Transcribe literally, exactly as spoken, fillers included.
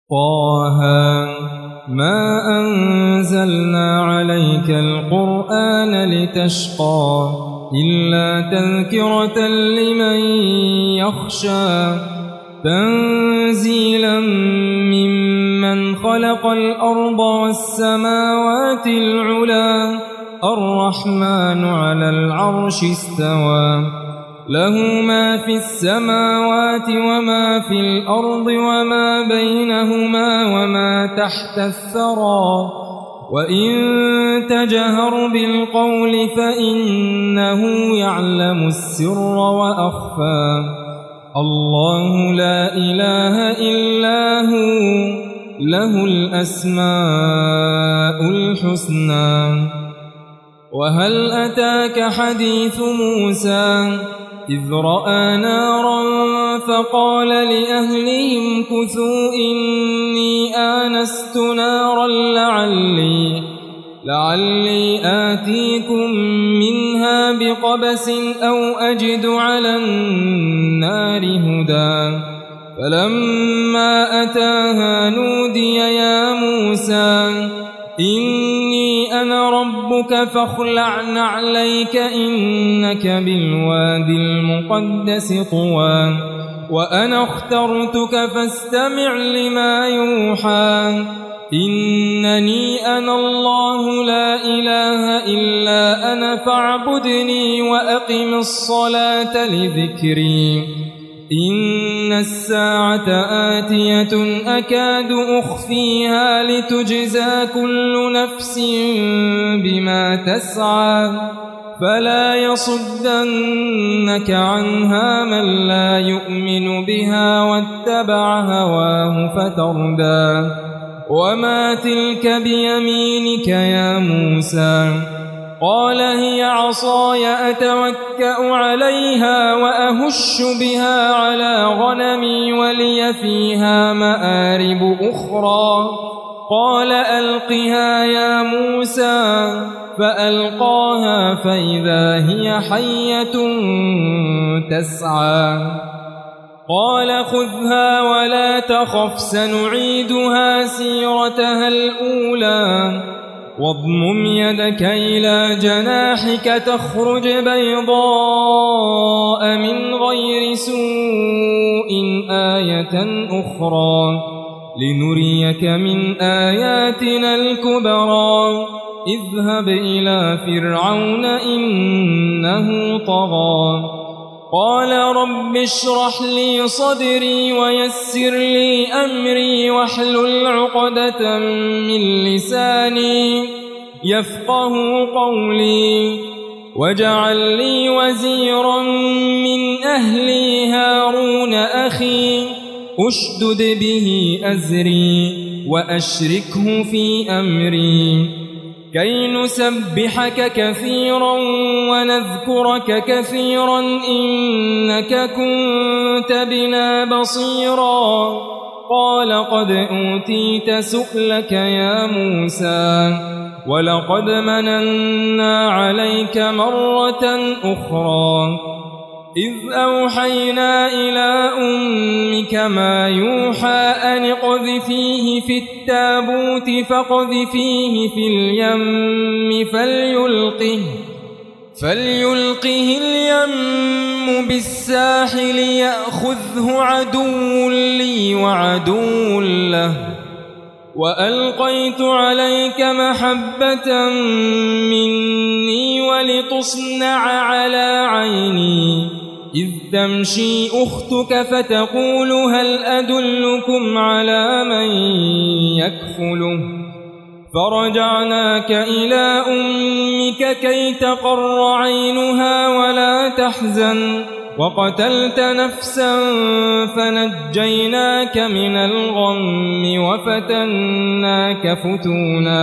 طه ما أنزلنا عليك القرآن لتشقى إلا تذكرة لمن يخشى تنزيلا ممن خلق الأرض والسماوات العلى الرحمن على العرش استوى له ما في السماوات وما في الأرض وما بينهما وما تحت الثرى وإن تجهر بالقول فإنه يعلم السر وأخفى الله لا إله إلا هو له الأسماء الحسنى وهل أتاك حديث موسى إذ رأى نارا فقال لأهلهم كثوا إني آنست نارا لعلي, لعلي آتيكم منها بقبس أو أجد على النار هدى فلما أتاها نودي يا موسى إني أنا ربك فاخلع نعليك إنك بالوادي المقدس طوى وأنا اخترتك فاستمع لما يوحى إنني أنا الله لا إله إلا أنا فاعبدني وأقم الصلاة لذكري إن الساعة آتية أكاد أخفيها لتجزى كل نفس بما تسعى فلا يصدنك عنها من لا يؤمن بها واتبع هواه فتردى وما تلك بيمينك يا موسى قال هي عصاي أتوكأ عليها وأهش بها على غنمي ولي فيها مآرب أخرى قال ألقها يا موسى فألقاها فإذا هي حية تسعى قال خذها ولا تخف سنعيدها سيرتها الأولى واضمم يدك إلى جناحك تخرج بيضاء من غير سوء آية أخرى لنريك من آياتنا الكبرى اذهب إلى فرعون إنه طغى قال رب اشرح لي صدري ويسر لي أمري واحلل عقدة من لساني يفقه قولي واجعل لي وزيرا من أهلي هارون أخي أشدد به أزري وأشركه في أمري كي نسبحك كثيرا ونذكرك كثيرا إنك كنت بنا بصيرا قال قد أوتيت سؤلك يا موسى ولقد مننا عليك مرة أخرى إذ أوحينا إلى أمك ما يوحى أن اقذفيه في التابوت فاقذفيه في اليم فليلقه, فليلقه اليم بالساحل يأخذه عدو لي وعدو له وألقيت عليك محبة مني ولتصنع على عيني إذ تمشي أختك فتقول هل أدلكم على من يكفله فرجعناك إلى أمك كي تقر عينها ولا تحزن وقتلت نفسا فنجيناك من الغم وفتناك فتونا